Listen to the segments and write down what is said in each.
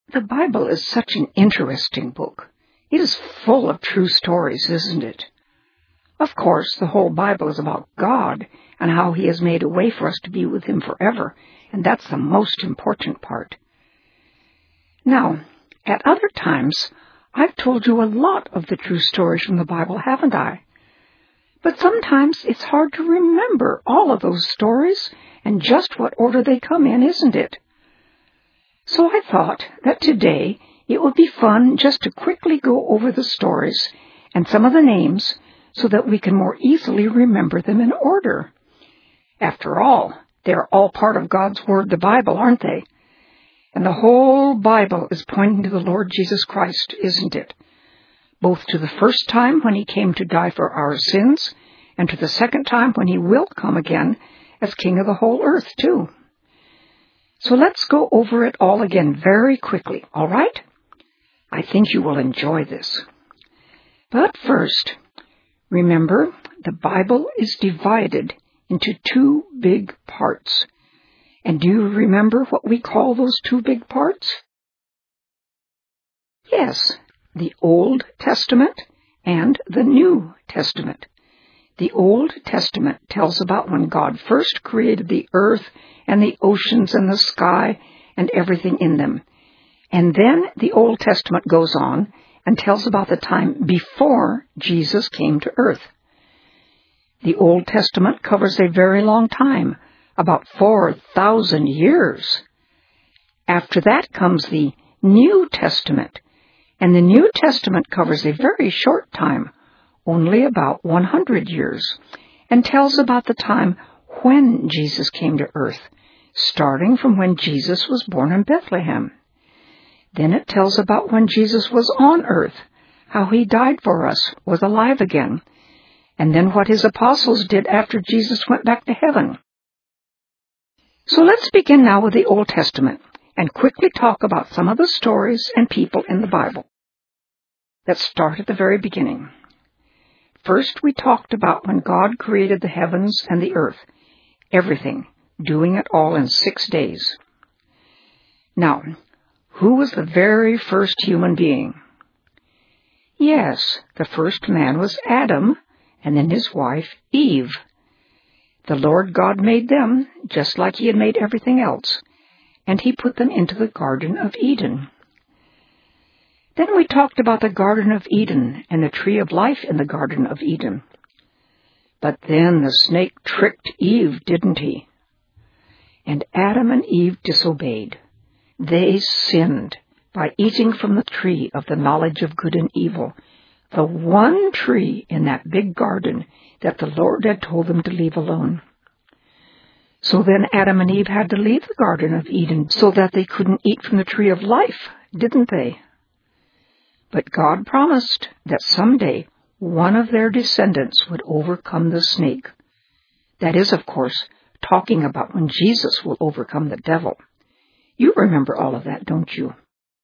The Bible is such an interesting book. It is full of true stories, isn't it? Of course, the whole Bible is about God and how He has made a way for us to be with Him forever, and that's the most important part. Now, at other times, I've told you a lot of the true stories from the Bible, haven't I? But sometimes it's hard to remember all of those stories and just what order they come in, isn't it? So I thought that today it would be fun just to quickly go over the stories and some of the names so that we can more easily remember them in order. After all, they're all part of God's Word, the Bible, aren't they? And the whole Bible is pointing to the Lord Jesus Christ, isn't it? Both to the first time when He came to die for our sins, and to the second time when He will come again as King of the whole earth, too. So let's go over it all again very quickly, all right? I think you will enjoy this. But first, remember, the Bible is divided into two big parts. And do you remember what we call those two big parts? Yes, the Old Testament and the New Testament. The Old Testament tells about when God first created the earth and the oceans and the sky and everything in them. And then the Old Testament goes on and tells about the time before Jesus came to earth. The Old Testament covers a very long time, about 4,000 years. After that comes the New Testament, and the New Testament covers a very short time, only about 100 years, and tells about the time when Jesus came to earth, starting from when Jesus was born in Bethlehem. Then it tells about when Jesus was on earth, how He died for us, was alive again, and then what His apostles did after Jesus went back to heaven. So let's begin now with the Old Testament and quickly talk about some of the stories and people in the Bible. Let's start at the very beginning. First, we talked about when God created the heavens and the earth, everything, doing it all in 6 days. Now, who was the very first human being? Yes, the first man was Adam, and then his wife, Eve. The Lord God made them, just like He had made everything else, and He put them into the Garden of Eden. Then we talked about the Garden of Eden and the tree of life in the Garden of Eden. But then the snake tricked Eve, didn't he? And Adam and Eve disobeyed. They sinned by eating from the tree of the knowledge of good and evil, the one tree in that big garden that the Lord had told them to leave alone. So then Adam and Eve had to leave the Garden of Eden so that they couldn't eat from the tree of life, didn't they? But God promised that someday one of their descendants would overcome the snake. That is, of course, talking about when Jesus will overcome the devil. You remember all of that, don't you?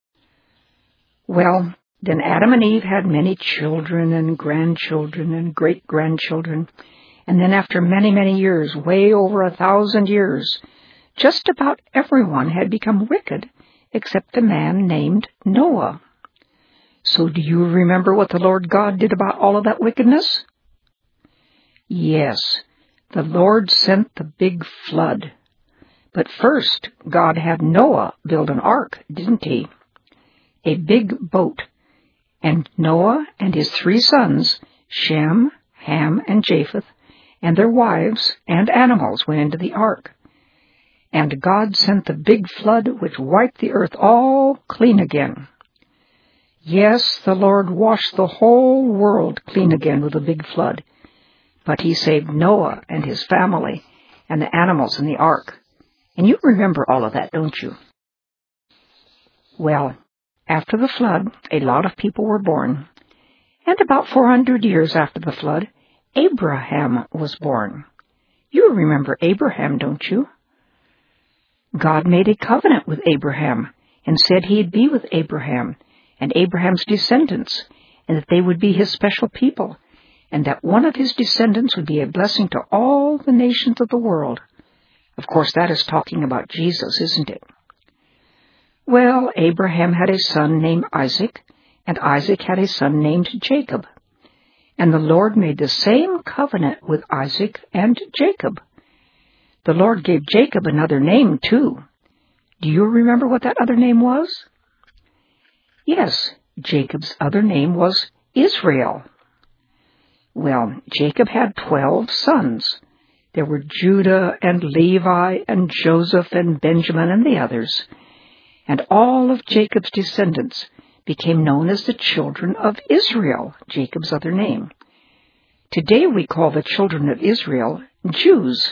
Well, then Adam and Eve had many children and grandchildren and great-grandchildren. And then after many, many years, way over 1,000 years, just about everyone had become wicked except a man named Noah. So do you remember what the Lord God did about all of that wickedness? Yes, the Lord sent the big flood. But first, God had Noah build an ark, didn't He? A big boat. And Noah and his 3 sons, Shem, Ham, and Japheth, and their wives and animals went into the ark. And God sent the big flood which wiped the earth all clean again. Yes, the Lord washed the whole world clean again with a big flood. But He saved Noah and his family and the animals in the ark. And you remember all of that, don't you? Well, after the flood, a lot of people were born. And about 400 years after the flood, Abraham was born. You remember Abraham, don't you? God made a covenant with Abraham and said He'd be with Abraham and Abraham's descendants, and that they would be His special people, and that one of his descendants would be a blessing to all the nations of the world. Of course, that is talking about Jesus, isn't it? Well, Abraham had a son named Isaac, and Isaac had a son named Jacob. And the Lord made the same covenant with Isaac and Jacob. The Lord gave Jacob another name, too. Do you remember what that other name was? Yes, Jacob's other name was Israel. Well, Jacob had 12 sons. There were Judah and Levi and Joseph and Benjamin and the others. And all of Jacob's descendants became known as the children of Israel, Jacob's other name. Today we call the children of Israel Jews.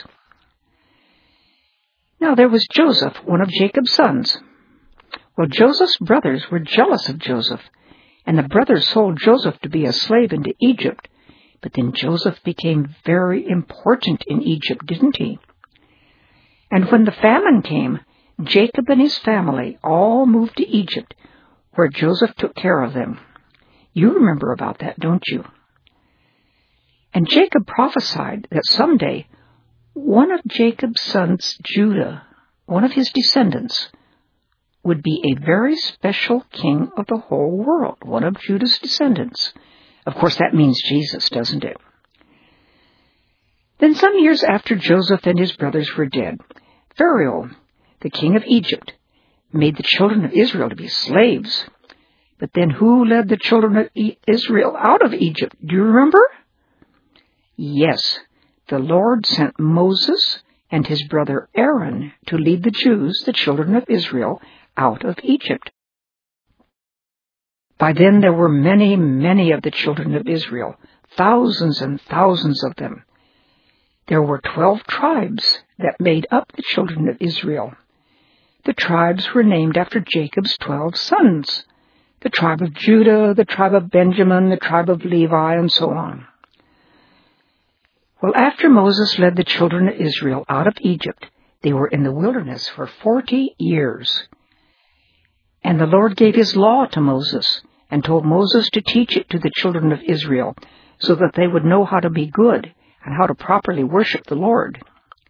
Now there was Joseph, one of Jacob's sons. Well, Joseph's brothers were jealous of Joseph, and the brothers sold Joseph to be a slave into Egypt. But then Joseph became very important in Egypt, didn't he? And when the famine came, Jacob and his family all moved to Egypt, where Joseph took care of them. You remember about that, don't you? And Jacob prophesied that someday one of Jacob's sons, Judah, one of his descendants, would be a very special king of the whole world, one of Judah's descendants. Of course, that means Jesus, doesn't it? Then some years after Joseph and his brothers were dead, Pharaoh, the king of Egypt, made the children of Israel to be slaves. But then who led the children of Israel out of Egypt? Do you remember? Yes, the Lord sent Moses and his brother Aaron to lead the Jews, the children of Israel, out of Egypt. By then there were many, many of the children of Israel, thousands and thousands of them. There were 12 tribes that made up the children of Israel. The tribes were named after Jacob's 12 sons, the tribe of Judah, the tribe of Benjamin, the tribe of Levi, and so on. Well, after Moses led the children of Israel out of Egypt, they were in the wilderness for 40 years. And the Lord gave his law to Moses and told Moses to teach it to the children of Israel so that they would know how to be good and how to properly worship the Lord.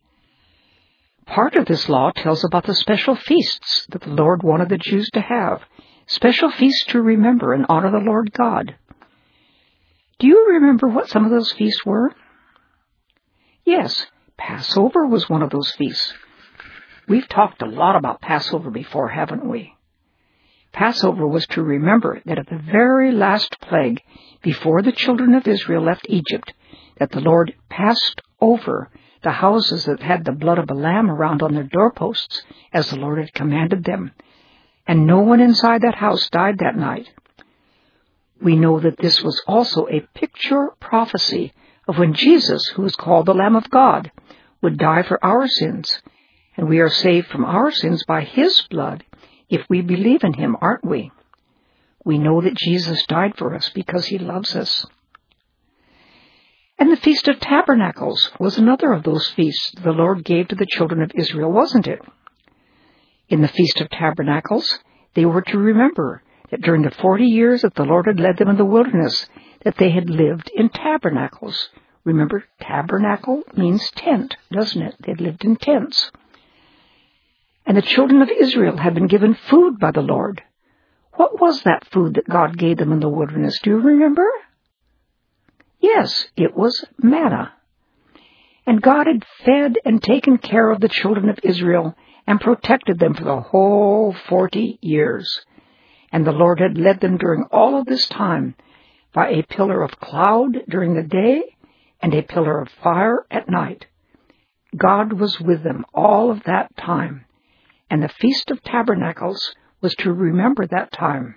Part of this law tells about the special feasts that the Lord wanted the Jews to have, special feasts to remember and honor the Lord God. Do you remember what some of those feasts were? Yes, Passover was one of those feasts. We've talked a lot about Passover before, haven't we? Passover was to remember that at the very last plague, before the children of Israel left Egypt, that the Lord passed over the houses that had the blood of a lamb around on their doorposts, as the Lord had commanded them, and no one inside that house died that night. We know that this was also a picture prophecy of when Jesus, who is called the Lamb of God, would die for our sins, and we are saved from our sins by his blood if we believe in him, aren't we? We know that Jesus died for us because he loves us. And the Feast of Tabernacles was another of those feasts the Lord gave to the children of Israel, wasn't it? In the Feast of Tabernacles, they were to remember that during the 40 years that the Lord had led them in the wilderness, that they had lived in tabernacles. Remember, tabernacle means tent, doesn't it? They had lived in tents. And the children of Israel had been given food by the Lord. What was that food that God gave them in the wilderness? Do you remember? Yes, it was manna. And God had fed and taken care of the children of Israel and protected them for the whole 40 years. And the Lord had led them during all of this time by a pillar of cloud during the day and a pillar of fire at night. God was with them all of that time. And the Feast of Tabernacles was to remember that time.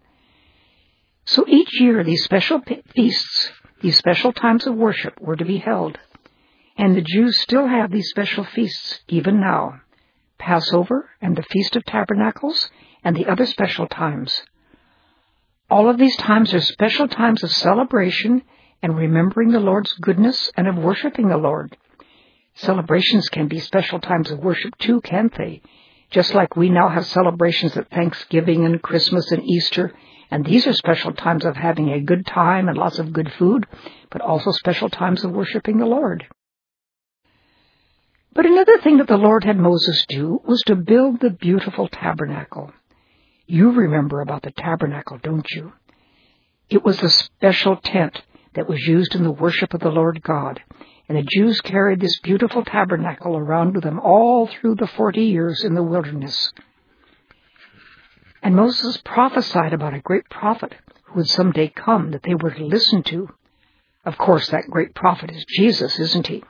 So each year these special feasts, these special times of worship were to be held. And the Jews still have these special feasts even now. Passover and the Feast of Tabernacles and the other special times. All of these times are special times of celebration and remembering the Lord's goodness and of worshiping the Lord. Celebrations can be special times of worship too, can't they? Just like we now have celebrations at Thanksgiving and Christmas and Easter, and these are special times of having a good time and lots of good food, but also special times of worshiping the Lord. But another thing that the Lord had Moses do was to build the beautiful tabernacle. You remember about the tabernacle, don't you? It was a special tent that was used in the worship of the Lord God, and the Jews carried this beautiful tabernacle around with them all through the 40 years in the wilderness. And Moses prophesied about a great prophet who would someday come that they were to listen to. Of course, that great prophet is Jesus, isn't he?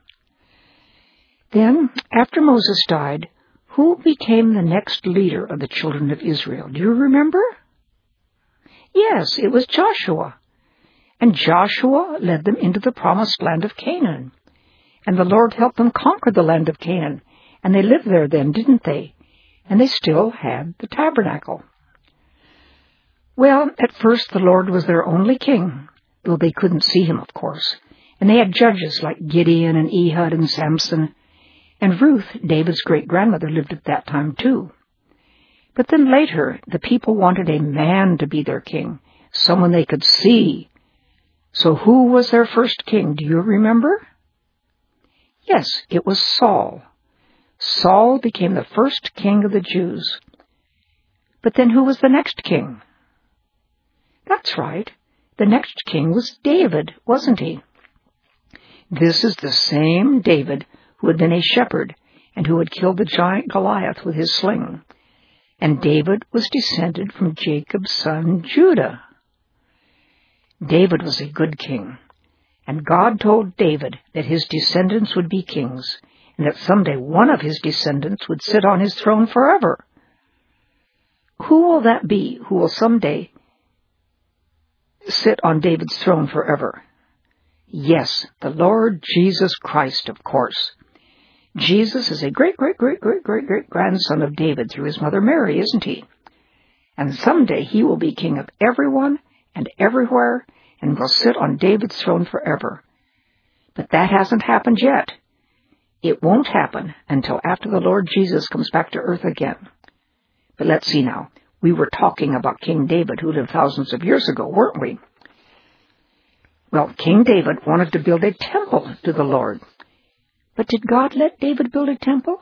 Then, after Moses died, who became the next leader of the children of Israel? Do you remember? Yes, it was Joshua. And Joshua led them into the promised land of Canaan. And the Lord helped them conquer the land of Canaan. And they lived there then, didn't they? And they still had the tabernacle. Well, at first the Lord was their only king, though they couldn't see him, of course. And they had judges like Gideon and Ehud and Samson. And Ruth, David's great-grandmother, lived at that time too. But then later, the people wanted a man to be their king, someone they could see. So who was their first king? Do you remember? Yes, it was Saul. Saul became the first king of the Jews. But then who was the next king? That's right. The next king was David, wasn't he? This is the same David who had been a shepherd and who had killed the giant Goliath with his sling. And David was descended from Jacob's son Judah. David was a good king, and God told David that his descendants would be kings, and that someday one of his descendants would sit on his throne forever. Who will that be who will someday sit on David's throne forever? Yes, the Lord Jesus Christ, of course. Jesus is a great-great-great-great-great-great-grandson of David through his mother Mary, isn't he? And someday he will be king of everyone and everywhere and will sit on David's throne forever. But that hasn't happened yet. It won't happen until after the Lord Jesus comes back to earth again. But let's see now. We were talking about King David, who lived thousands of years ago, weren't we? Well, King David wanted to build a temple to the Lord. But did God let David build a temple?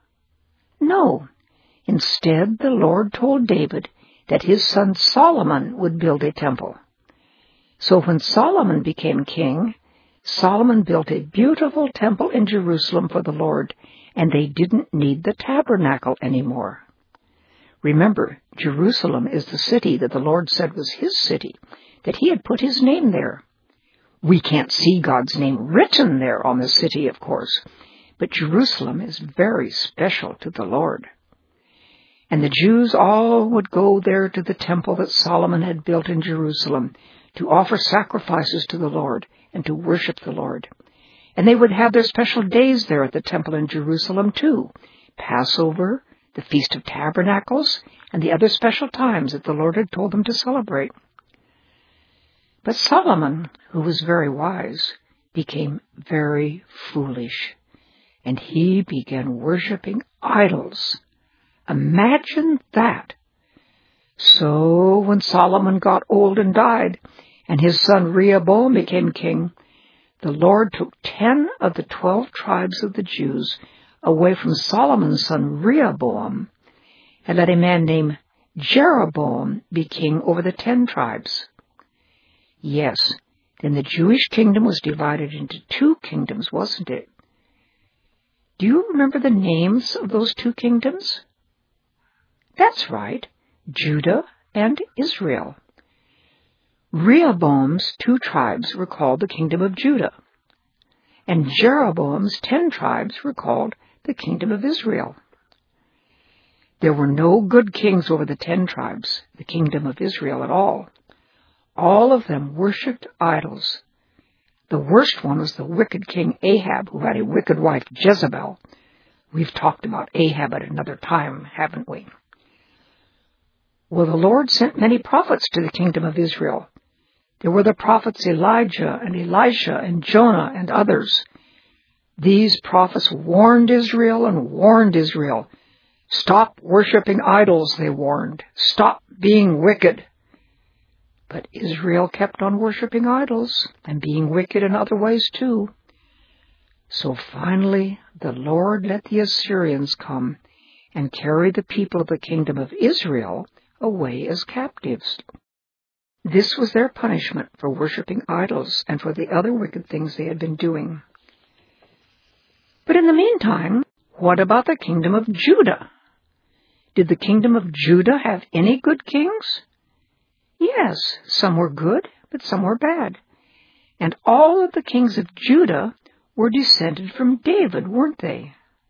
No. Instead, the Lord told David that his son Solomon would build a temple. So when Solomon became king, Solomon built a beautiful temple in Jerusalem for the Lord, and they didn't need the tabernacle anymore. Remember, Jerusalem is the city that the Lord said was his city, that he had put his name there. We can't see God's name written there on the city, of course, but Jerusalem is very special to the Lord. And the Jews all would go there to the temple that Solomon had built in Jerusalem to offer sacrifices to the Lord and to worship the Lord. And they would have their special days there at the temple in Jerusalem too. Passover, the Feast of Tabernacles, and the other special times that the Lord had told them to celebrate. But Solomon, who was very wise, became very foolish, and he began worshiping idols. Imagine that. So when Solomon got old and died, and his son Rehoboam became king, the Lord took 10 of the 12 tribes of the Jews away from Solomon's son Rehoboam, and let a man named Jeroboam be king over the 10 tribes. Yes, then the Jewish kingdom was divided into 2 kingdoms, wasn't it? Do you remember the names of those 2 kingdoms? That's right, Judah and Israel. Rehoboam's 2 tribes were called the kingdom of Judah, and Jeroboam's 10 tribes were called the kingdom of Israel. There were no good kings over the 10 tribes, the kingdom of Israel at all. All of them worshipped idols. The worst one was the wicked king Ahab, who had a wicked wife Jezebel. We've talked about Ahab at another time, haven't we? Well, the Lord sent many prophets to the kingdom of Israel. There were the prophets Elijah and Elisha and Jonah and others. These prophets warned Israel and warned Israel. Stop worshiping idols, they warned. Stop being wicked. But Israel kept on worshiping idols and being wicked in other ways too. So finally, the Lord let the Assyrians come and carry the people of the kingdom of Israel, away as captives. This was their punishment for worshiping idols and for the other wicked things they had been doing. But in the meantime, what about the kingdom of Judah? Did the kingdom of Judah have any good kings? Yes, some were good, but some were bad. And all of the kings of Judah were descended from David, weren't they?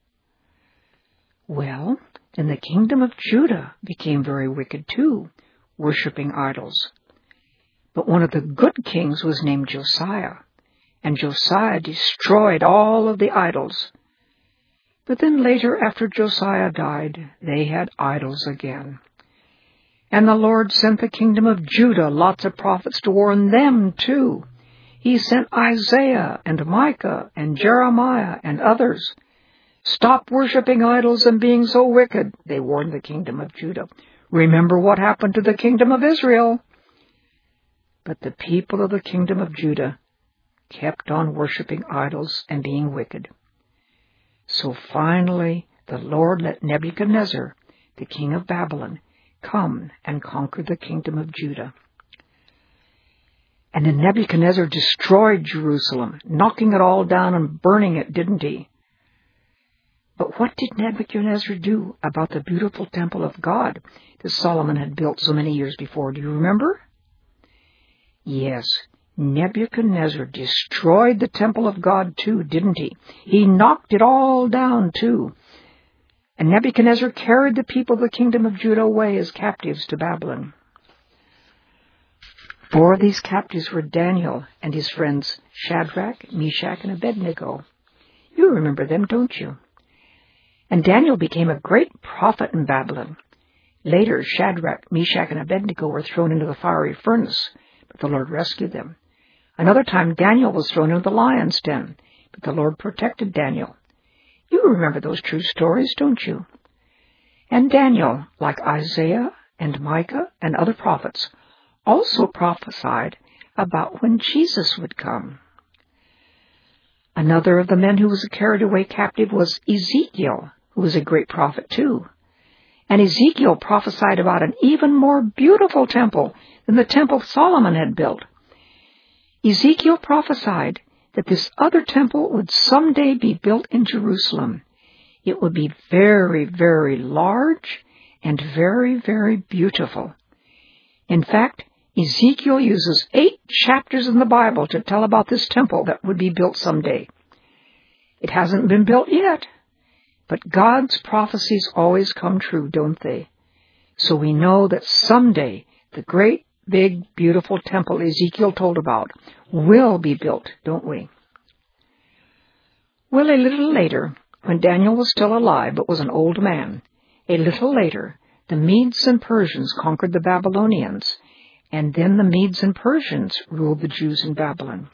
Well, then the kingdom of Judah became very wicked too, worshiping idols. But one of the good kings was named Josiah, and Josiah destroyed all of the idols. But then later, after Josiah died, they had idols again. And the Lord sent the kingdom of Judah lots of prophets to warn them too. He sent Isaiah and Micah and Jeremiah and others. Stop worshiping idols and being so wicked, they warned the kingdom of Judah. Remember what happened to the kingdom of Israel. But the people of the kingdom of Judah kept on worshiping idols and being wicked. So finally, the Lord let Nebuchadnezzar, the king of Babylon, come and conquer the kingdom of Judah. And then Nebuchadnezzar destroyed Jerusalem, knocking it all down and burning it, didn't he? But what did Nebuchadnezzar do about the beautiful temple of God that Solomon had built so many years before? Do you remember? Yes, Nebuchadnezzar destroyed the temple of God too, didn't he? He knocked it all down too. And Nebuchadnezzar carried the people of the kingdom of Judah away as captives to Babylon. 4 of these captives were Daniel and his friends Shadrach, Meshach, and Abednego. You remember them, don't you? And Daniel became a great prophet in Babylon. Later, Shadrach, Meshach, and Abednego were thrown into the fiery furnace, but the Lord rescued them. Another time, Daniel was thrown into the lion's den, but the Lord protected Daniel. You remember those true stories, don't you? And Daniel, like Isaiah and Micah and other prophets, also prophesied about when Jesus would come. Another of the men who was carried away captive was Ezekiel, who was a great prophet too. And Ezekiel prophesied about an even more beautiful temple than the temple Solomon had built. Ezekiel prophesied that this other temple would someday be built in Jerusalem. It would be very, very large and very, very beautiful. In fact, Ezekiel uses 8 chapters in the Bible to tell about this temple that would be built someday. It hasn't been built yet, but God's prophecies always come true, don't they? So we know that someday the great, big, beautiful temple Ezekiel told about will be built, don't we? Well, a little later, when Daniel was still alive but was an old man, a little later, the Medes and Persians conquered the Babylonians, and then the Medes and Persians ruled the Jews in Babylon.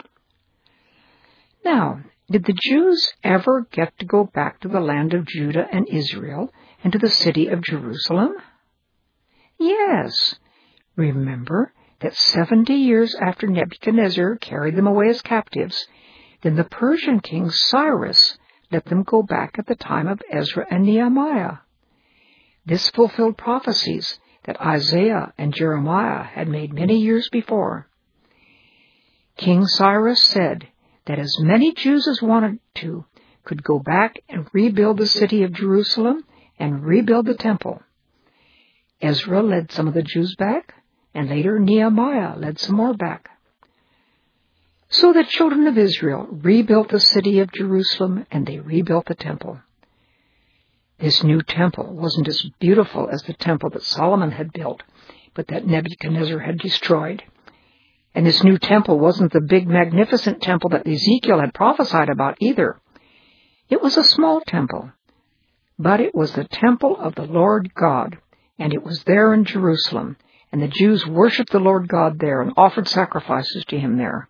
Now, did the Jews ever get to go back to the land of Judah and Israel and to the city of Jerusalem? Yes. Remember that 70 years after Nebuchadnezzar carried them away as captives, then the Persian king Cyrus let them go back at the time of Ezra and Nehemiah. This fulfilled prophecies that Isaiah and Jeremiah had made many years before. King Cyrus said that as many Jews as wanted to could go back and rebuild the city of Jerusalem and rebuild the temple. Ezra led some of the Jews back, and later Nehemiah led some more back. So the children of Israel rebuilt the city of Jerusalem, and they rebuilt the temple. This new temple wasn't as beautiful as the temple that Solomon had built, but that Nebuchadnezzar had destroyed. And this new temple wasn't the big, magnificent temple that Ezekiel had prophesied about either. It was a small temple, but it was the temple of the Lord God, and it was there in Jerusalem, and the Jews worshipped the Lord God there and offered sacrifices to him there.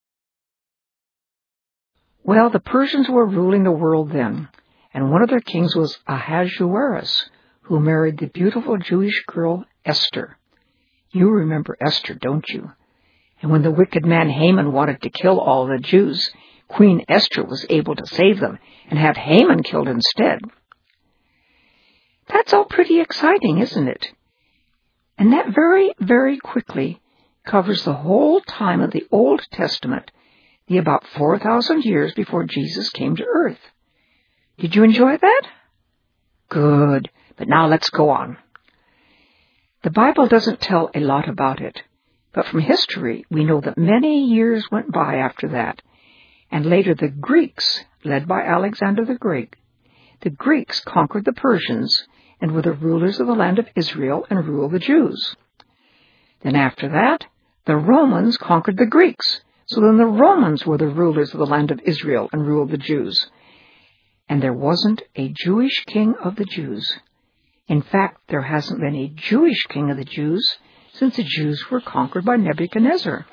Well, the Persians were ruling the world then, and one of their kings was Ahasuerus, who married the beautiful Jewish girl Esther. You remember Esther, don't you? And when the wicked man Haman wanted to kill all the Jews, Queen Esther was able to save them and have Haman killed instead. That's all pretty exciting, isn't it? And that very, very quickly covers the whole time of the Old Testament, the about 4,000 years before Jesus came to earth. Did you enjoy that? Good. But now let's go on. The Bible doesn't tell a lot about it, but from history we know that many years went by after that, and later the Greeks, led by Alexander the Great, the Greeks conquered the Persians and were the rulers of the land of Israel and ruled the Jews. Then after that, the Romans conquered the Greeks, so then the Romans were the rulers of the land of Israel and ruled the Jews. And there wasn't a Jewish king of the Jews. In fact, there hasn't been a Jewish king of the Jews since the Jews were conquered by Nebuchadnezzar.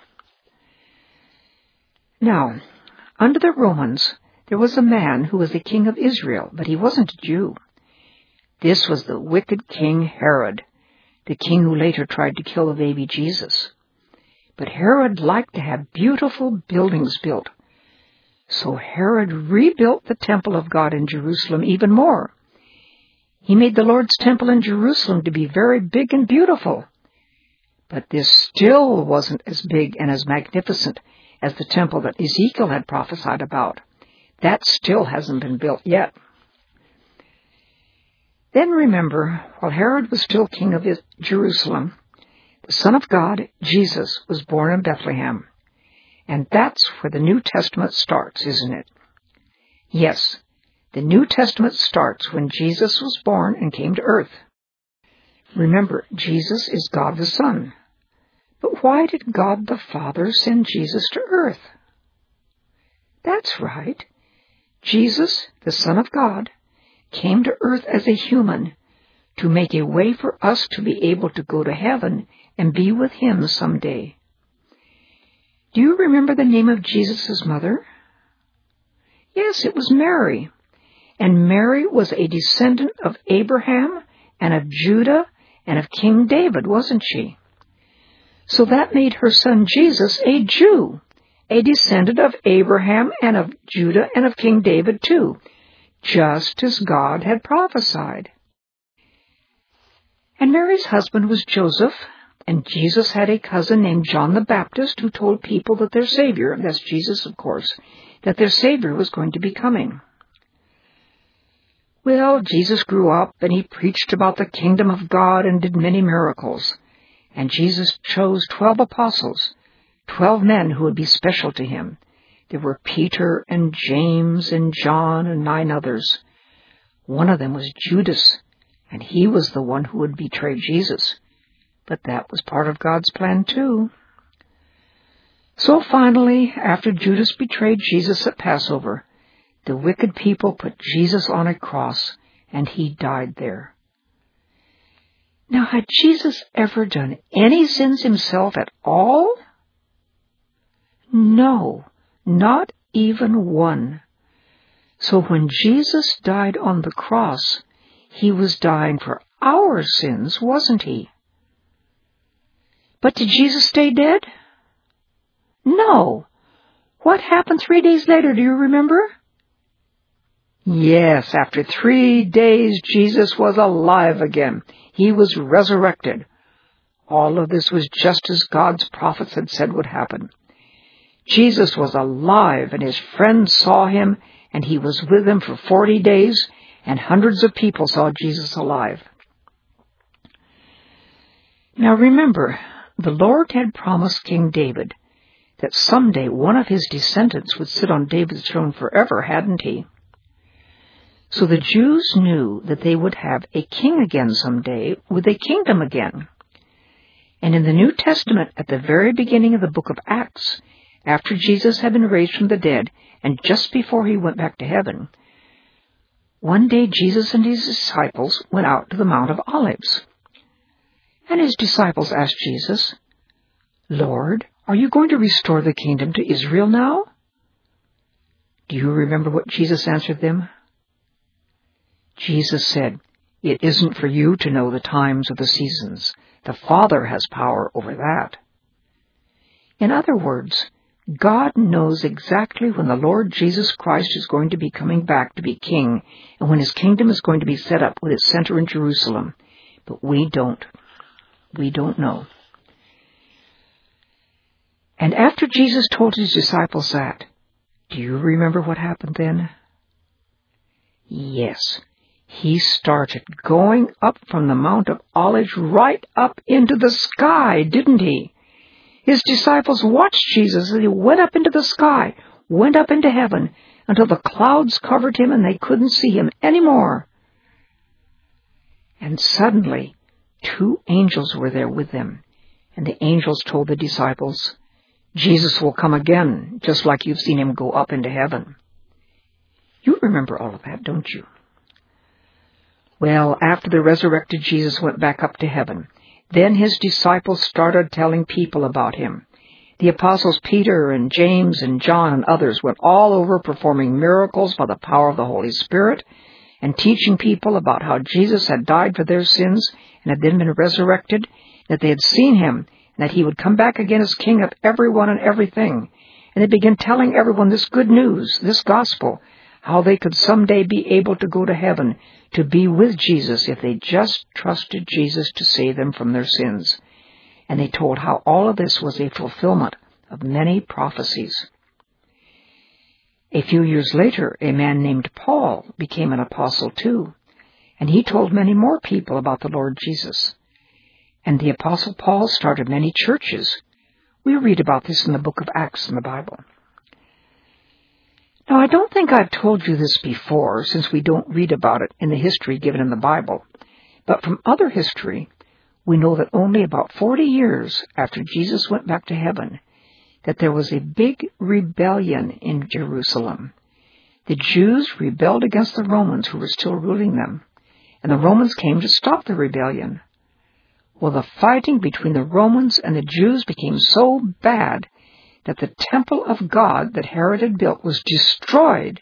Now, under the Romans, there was a man who was the king of Israel, but he wasn't a Jew. This was the wicked King Herod, the king who later tried to kill the baby Jesus. But Herod liked to have beautiful buildings built. So Herod rebuilt the temple of God in Jerusalem even more. He made the Lord's temple in Jerusalem to be very big and beautiful. But this still wasn't as big and as magnificent as the temple that Ezekiel had prophesied about. That still hasn't been built yet. Then remember, while Herod was still king of Jerusalem, the Son of God, Jesus, was born in Bethlehem. And that's where the New Testament starts, isn't it? Yes, the New Testament starts when Jesus was born and came to earth. Remember, Jesus is God the Son. But why did God the Father send Jesus to earth? That's right. Jesus, the Son of God, came to earth as a human to make a way for us to be able to go to heaven and be with Him someday. Do you remember the name of Jesus' mother? Yes, it was Mary. And Mary was a descendant of Abraham and of Judah and of King David, wasn't she? So that made her son Jesus a Jew, a descendant of Abraham and of Judah and of King David too, just as God had prophesied. And Mary's husband was Joseph, and Jesus had a cousin named John the Baptist who told people that their Savior, that's Jesus of course, that their Savior was going to be coming. Well, Jesus grew up and he preached about the kingdom of God and did many miracles. And Jesus chose 12 apostles, 12 men who would be special to him. There were Peter and James and John and 9 others. One of them was Judas, and he was the one who would betray Jesus. But that was part of God's plan too. So finally, after Judas betrayed Jesus at Passover, the wicked people put Jesus on a cross, and he died there. Now, had Jesus ever done any sins himself at all? No, not even one. So when Jesus died on the cross, he was dying for our sins, wasn't he? But did Jesus stay dead? No. What happened 3 days later, do you remember? Yes, after 3 days, Jesus was alive again. He was resurrected. All of this was just as God's prophets had said would happen. Jesus was alive, and his friends saw him, and he was with them for 40 days, and hundreds of people saw Jesus alive. Now remember, the Lord had promised King David that someday one of his descendants would sit on David's throne forever, hadn't he? So the Jews knew that they would have a king again someday with a kingdom again. And in the New Testament, at the very beginning of the book of Acts, after Jesus had been raised from the dead and just before he went back to heaven, one day Jesus and his disciples went out to the Mount of Olives. And his disciples asked Jesus, "Lord, are you going to restore the kingdom to Israel now?" Do you remember what Jesus answered them? Jesus said, "It isn't for you to know the times or the seasons. The Father has power over that." In other words, God knows exactly when the Lord Jesus Christ is going to be coming back to be king and when his kingdom is going to be set up with its center in Jerusalem. But we don't. We don't know. And after Jesus told his disciples that, do you remember what happened then? Yes, he started going up from the Mount of Olives right up into the sky, didn't he? His disciples watched Jesus as he went up into the sky, went up into heaven, until the clouds covered him and they couldn't see him anymore. And suddenly, 2 angels were there with them, and the angels told the disciples, Jesus will come again, just like you've seen him go up into heaven. You remember all of that, don't you? Well, after the resurrected Jesus went back up to heaven, then his disciples started telling people about him. The apostles Peter and James and John and others went all over performing miracles by the power of the Holy Spirit and teaching people about how Jesus had died for their sins and had then been resurrected, that they had seen him, and that he would come back again as king of everyone and everything. And they began telling everyone this good news, this gospel, how they could someday be able to go to heaven, to be with Jesus if they just trusted Jesus to save them from their sins. And they told how all of this was a fulfillment of many prophecies. A few years later, a man named Paul became an apostle too, and he told many more people about the Lord Jesus. And the apostle Paul started many churches. We read about this in the book of Acts in the Bible. Now, I don't think I've told you this before, since we don't read about it in the history given in the Bible, but from other history, we know that only about 40 years after Jesus went back to heaven, that there was a big rebellion in Jerusalem. The Jews rebelled against the Romans who were still ruling them, and the Romans came to stop the rebellion. Well, the fighting between the Romans and the Jews became so bad that the temple of God that Herod had built was destroyed.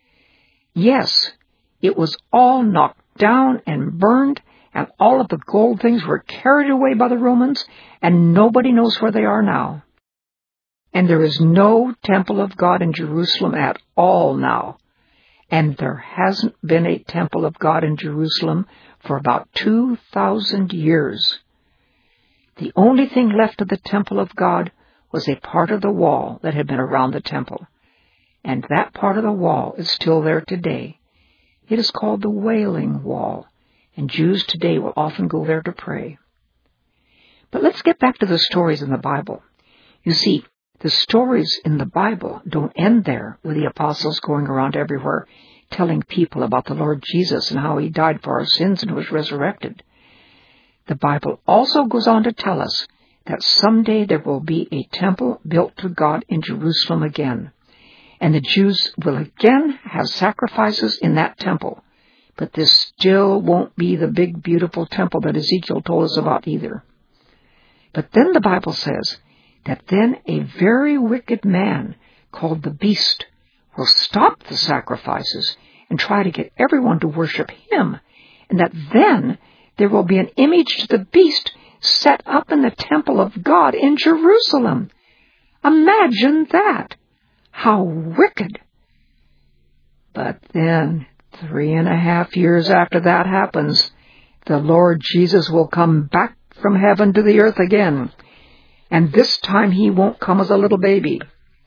Yes, it was all knocked down and burned, and all of the gold things were carried away by the Romans, and nobody knows where they are now. And there is no temple of God in Jerusalem at all now. And there hasn't been a temple of God in Jerusalem for about 2,000 years. The only thing left of the temple of God was a part of the wall that had been around the temple. And that part of the wall is still there today. It is called the Wailing Wall, and Jews today will often go there to pray. But let's get back to the stories in the Bible. You see, the stories in the Bible don't end there with the apostles going around everywhere telling people about the Lord Jesus and how he died for our sins and was resurrected. The Bible also goes on to tell us that someday there will be a temple built to God in Jerusalem again, and the Jews will again have sacrifices in that temple. But this still won't be the big, beautiful temple that Ezekiel told us about either. But then the Bible says that then a very wicked man called the Beast will stop the sacrifices and try to get everyone to worship him, and that then there will be an image to the Beast set up in the temple of God in Jerusalem. Imagine that! How wicked! But then, 3.5 years after that happens, the Lord Jesus will come back from heaven to the earth again. And this time he won't come as a little baby.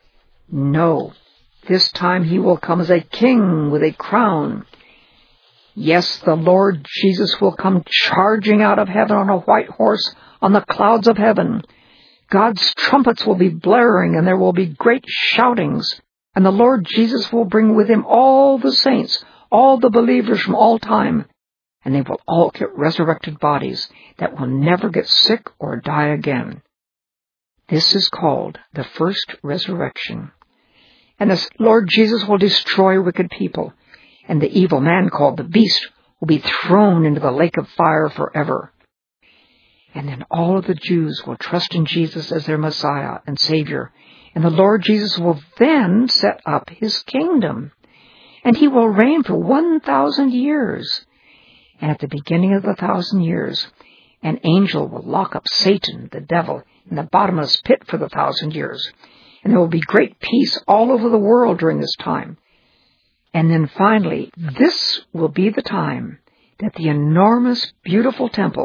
No, this time he will come as a king with a crown. Yes, the Lord Jesus will come charging out of heaven on a white horse on the clouds of heaven. God's trumpets will be blaring, and there will be great shoutings. And the Lord Jesus will bring with him all the saints, all the believers from all time. And they will all get resurrected bodies that will never get sick or die again. This is called the first resurrection. And the Lord Jesus will destroy wicked people, and the evil man called the Beast will be thrown into the lake of fire forever. And then all of the Jews will trust in Jesus as their Messiah and Savior, and the Lord Jesus will then set up his kingdom, and he will reign for 1,000 years. And at the beginning of the 1,000 years, an angel will lock up Satan, the devil, in the bottomless pit for the 1,000 years. And there will be great peace all over the world during this time. And then finally, this will be the time that the enormous, beautiful temple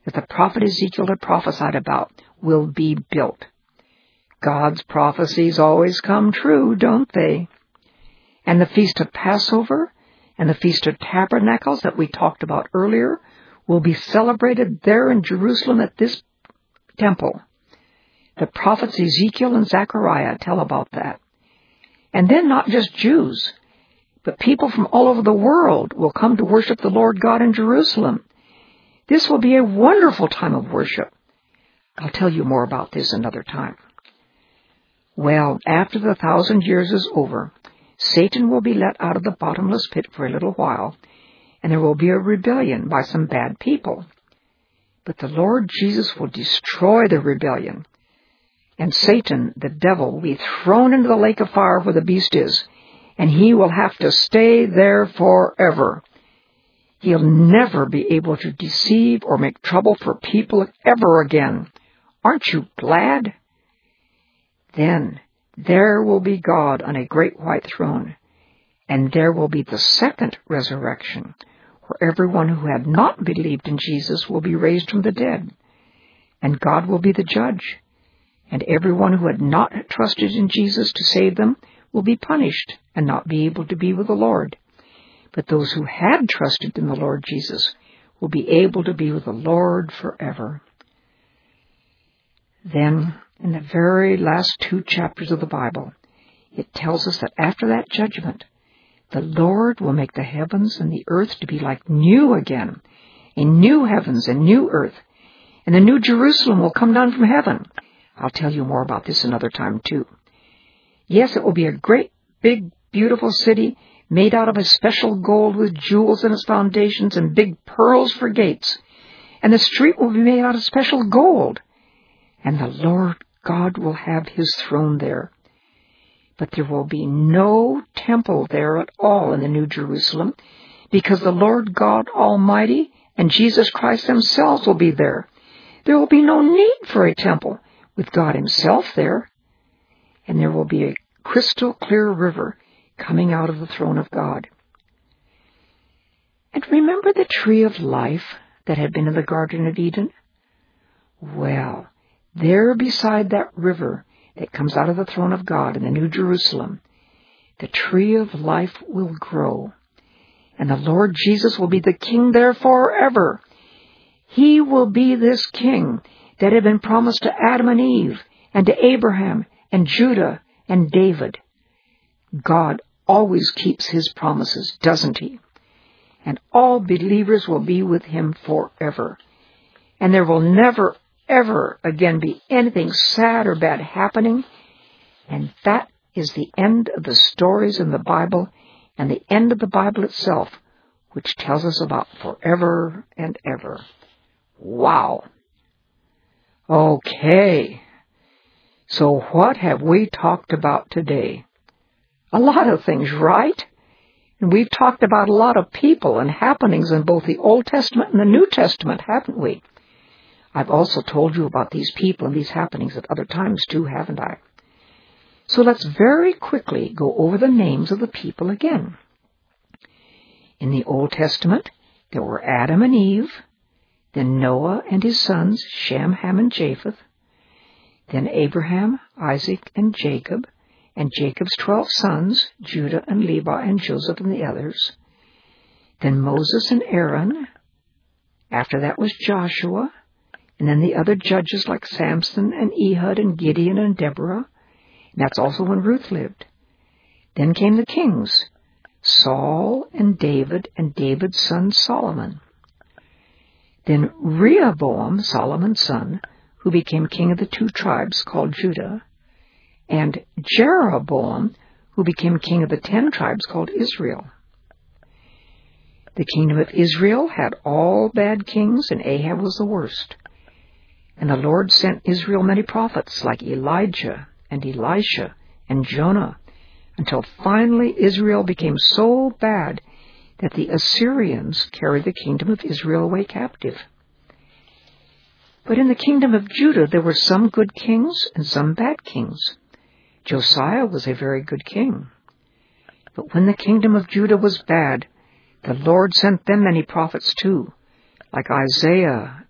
that the prophet Ezekiel had prophesied about will be built. God's prophecies always come true, don't they? And the Feast of Passover and the Feast of Tabernacles that we talked about earlier will be celebrated there in Jerusalem at this temple. The prophets Ezekiel and Zechariah tell about that. And then not just Jews, but people from all over the world will come to worship the Lord God in Jerusalem. This will be a wonderful time of worship. I'll tell you more about this another time. Well, after the 1,000 years is over, Satan will be let out of the bottomless pit for a little while, and there will be a rebellion by some bad people. But the Lord Jesus will destroy the rebellion, and Satan, the devil, will be thrown into the lake of fire where the beast is, and he will have to stay there forever. He'll never be able to deceive or make trouble for people ever again. Aren't you glad? Then there will be God on a great white throne, and there will be the second resurrection, where everyone who had not believed in Jesus will be raised from the dead, and God will be the judge, and everyone who had not trusted in Jesus to save them will be punished and not be able to be with the Lord. But those who had trusted in the Lord Jesus will be able to be with the Lord forever. Then, in the very last 2 chapters of the Bible, it tells us that after that judgment, the Lord will make the heavens and the earth to be like new again, a new heavens and new earth, and the new Jerusalem will come down from heaven. I'll tell you more about this another time, too. Yes, it will be a great, big, beautiful city made out of a special gold with jewels in its foundations and big pearls for gates. And the street will be made out of special gold. And the Lord God will have his throne there. But there will be no temple there at all in the New Jerusalem, because the Lord God Almighty and Jesus Christ themselves will be there. There will be no need for a temple with God himself there. And there will be a crystal clear river coming out of the throne of God. And remember the tree of life that had been in the Garden of Eden? Well, there beside that river that comes out of the throne of God in the New Jerusalem, the tree of life will grow. And the Lord Jesus will be the king there forever. He will be this king that had been promised to Adam and Eve and to Abraham and Judah and David. God always keeps his promises, doesn't he? And all believers will be with him forever. And there will never, ever again be anything sad or bad happening. And that is the end of the stories in the Bible and the end of the Bible itself, which tells us about forever and ever. Wow. Okay. So what have we talked about today? A lot of things, right? And we've talked about a lot of people and happenings in both the Old Testament and the New Testament, haven't we? I've also told you about these people and these happenings at other times too, haven't I? So let's very quickly go over the names of the people again. In the Old Testament, there were Adam and Eve, then Noah and his sons, Shem, Ham, and Japheth, then Abraham, Isaac, and Jacob, and Jacob's 12 sons, Judah and Levi and Joseph and the others. Then Moses and Aaron. After that was Joshua, and then the other judges like Samson and Ehud and Gideon and Deborah. And that's also when Ruth lived. Then came the kings, Saul and David's son Solomon. Then Rehoboam, Solomon's son, who became king of the 2 tribes called Judah, and Jeroboam, who became king of the 10 tribes called Israel. The kingdom of Israel had all bad kings, and Ahab was the worst. And the Lord sent Israel many prophets like Elijah and Elisha and Jonah, until finally Israel became so bad that the Assyrians carried the kingdom of Israel away captive. But in the kingdom of Judah there were some good kings and some bad kings. Josiah was a very good king. But when the kingdom of Judah was bad, the Lord sent them many prophets too, like Isaiah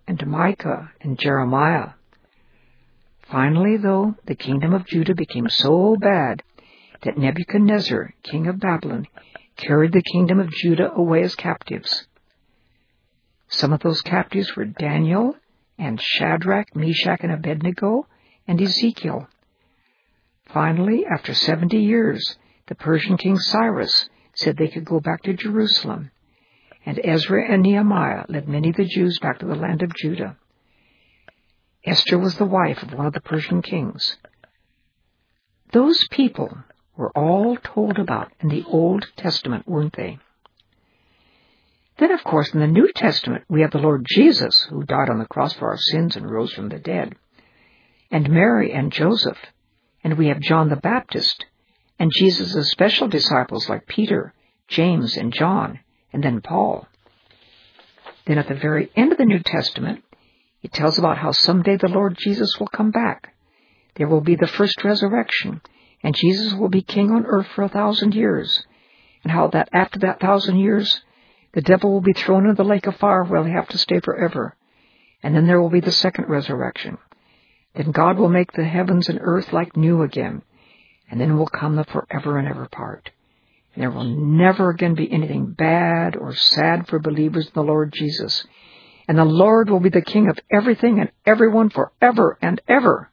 and Micah and Jeremiah. Finally, though, the kingdom of Judah became so bad that Nebuchadnezzar, king of Babylon, carried the kingdom of Judah away as captives. Some of those captives were Daniel and Shadrach, Meshach, and Abednego, and Ezekiel. Finally, after 70 years, the Persian king Cyrus said they could go back to Jerusalem, and Ezra and Nehemiah led many of the Jews back to the land of Judah. Esther was the wife of one of the Persian kings. Those people were all told about in the Old Testament, weren't they? Then, of course, in the New Testament, we have the Lord Jesus, who died on the cross for our sins and rose from the dead, and Mary and Joseph, and we have John the Baptist, and Jesus' special disciples like Peter, James, and John, and then Paul. Then at the very end of the New Testament, it tells about how someday the Lord Jesus will come back. There will be the first resurrection, and Jesus will be king on earth for 1,000 years, and how that after that 1,000 years, the devil will be thrown into the lake of fire where he'll have to stay forever. And then there will be the second resurrection. Then God will make the heavens and earth like new again, and then will come the forever and ever part. And there will never again be anything bad or sad for believers in the Lord Jesus. And the Lord will be the king of everything and everyone forever and ever.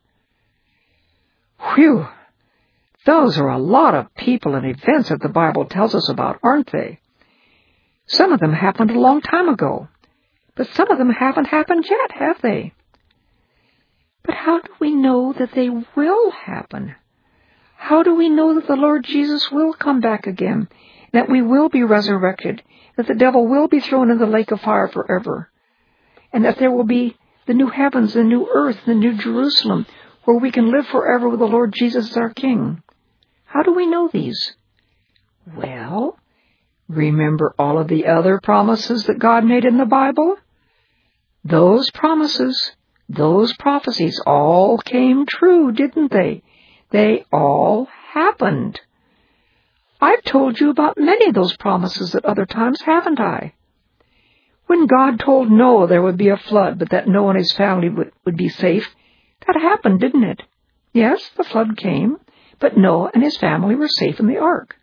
Whew! Those are a lot of people and events that the Bible tells us about, aren't they? Some of them happened a long time ago, but some of them haven't happened yet, have they? But how do we know that they will happen? How do we know that the Lord Jesus will come back again, that we will be resurrected, that the devil will be thrown in the lake of fire forever, and that there will be the new heavens, the new earth, the new Jerusalem, where we can live forever with the Lord Jesus as our King? How do we know these? Well, remember all of the other promises that God made in the Bible? Those promises, those prophecies all came true, didn't they? They all happened. I've told you about many of those promises at other times, haven't I? When God told Noah there would be a flood, but that Noah and his family would be safe, that happened, didn't it? Yes, the flood came, but Noah and his family were safe in the ark.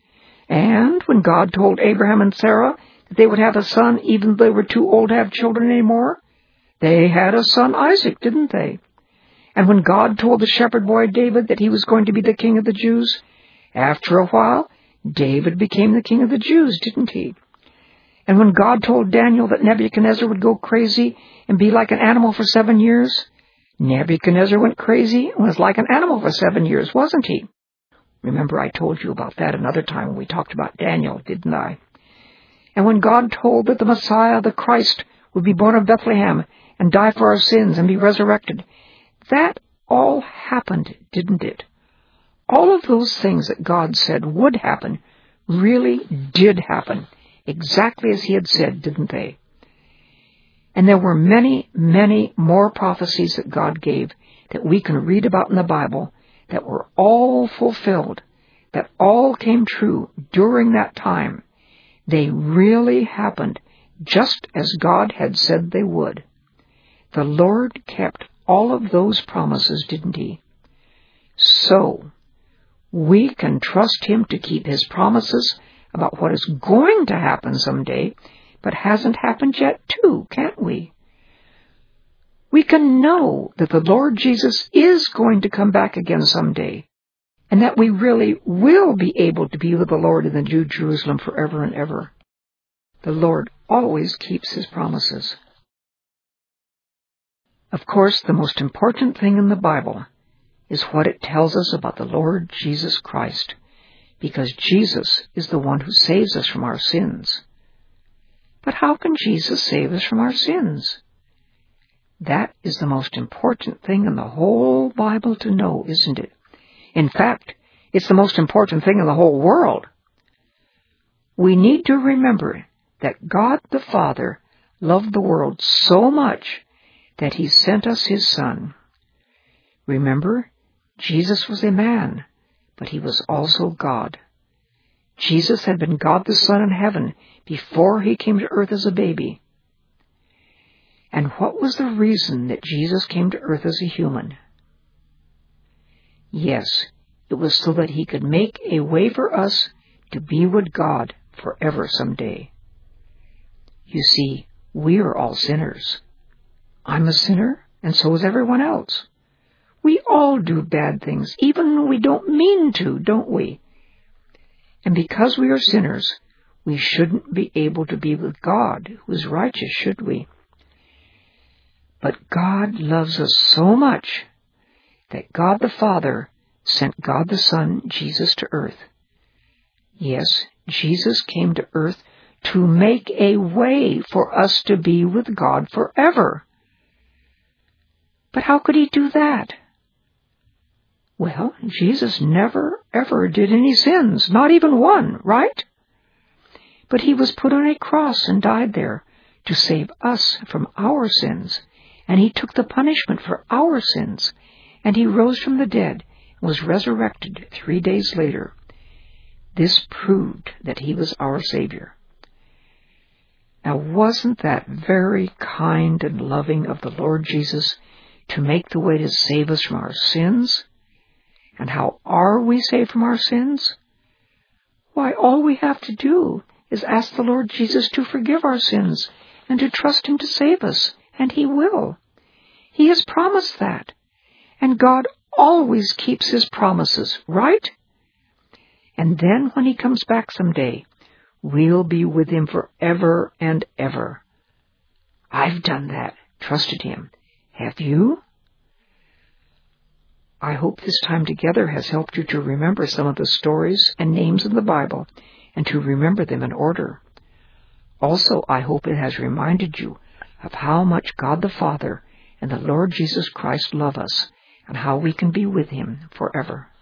And when God told Abraham and Sarah that they would have a son even though they were too old to have children anymore, they had a son Isaac, didn't they? And when God told the shepherd boy David that he was going to be the king of the Jews, after a while, David became the king of the Jews, didn't he? And when God told Daniel that Nebuchadnezzar would go crazy and be like an animal for 7 years, Nebuchadnezzar went crazy and was like an animal for 7 years, wasn't he? Remember, I told you about that another time when we talked about Daniel, didn't I? And when God told that the Messiah, the Christ, would be born of Bethlehem and die for our sins and be resurrected, that all happened, didn't it? All of those things that God said would happen really did happen, exactly as he had said, didn't they? And there were many, many more prophecies that God gave that we can read about in the Bible that were all fulfilled, that all came true during that time. They really happened just as God had said they would. The Lord kept all of those promises, didn't he? So, we can trust him to keep his promises about what is going to happen someday, but hasn't happened yet too, can't we? We can know that the Lord Jesus is going to come back again someday, and that we really will be able to be with the Lord in the New Jerusalem forever and ever. The Lord always keeps his promises. Of course, the most important thing in the Bible is what it tells us about the Lord Jesus Christ, because Jesus is the one who saves us from our sins. But how can Jesus save us from our sins? That is the most important thing in the whole Bible to know, isn't it? In fact, it's the most important thing in the whole world. We need to remember that God the Father loved the world so much that he sent us his Son. Remember, Jesus was a man, but he was also God. Jesus had been God the Son in heaven before he came to earth as a baby. And what was the reason that Jesus came to earth as a human? Yes, it was so that he could make a way for us to be with God forever someday. You see, we are all sinners. I'm a sinner, and so is everyone else. We all do bad things, even when we don't mean to, don't we? And because we are sinners, we shouldn't be able to be with God, who is righteous, should we? But God loves us so much that God the Father sent God the Son, Jesus, to earth. Yes, Jesus came to earth to make a way for us to be with God forever. But how could he do that? Well, Jesus never, ever did any sins, not even one, right? But he was put on a cross and died there to save us from our sins. And he took the punishment for our sins. And he rose from the dead and was resurrected 3 days later. This proved that he was our Savior. Now, wasn't that very kind and loving of the Lord Jesus to make the way to save us from our sins? And how are we saved from our sins? Why, all we have to do is ask the Lord Jesus to forgive our sins and to trust him to save us, and he will. He has promised that. And God always keeps his promises, right? And then when he comes back someday, we'll be with him forever and ever. I've done that, trusted him. Have you? I hope this time together has helped you to remember some of the stories and names in the Bible and to remember them in order. Also, I hope it has reminded you of how much God the Father and the Lord Jesus Christ love us and how we can be with him forever.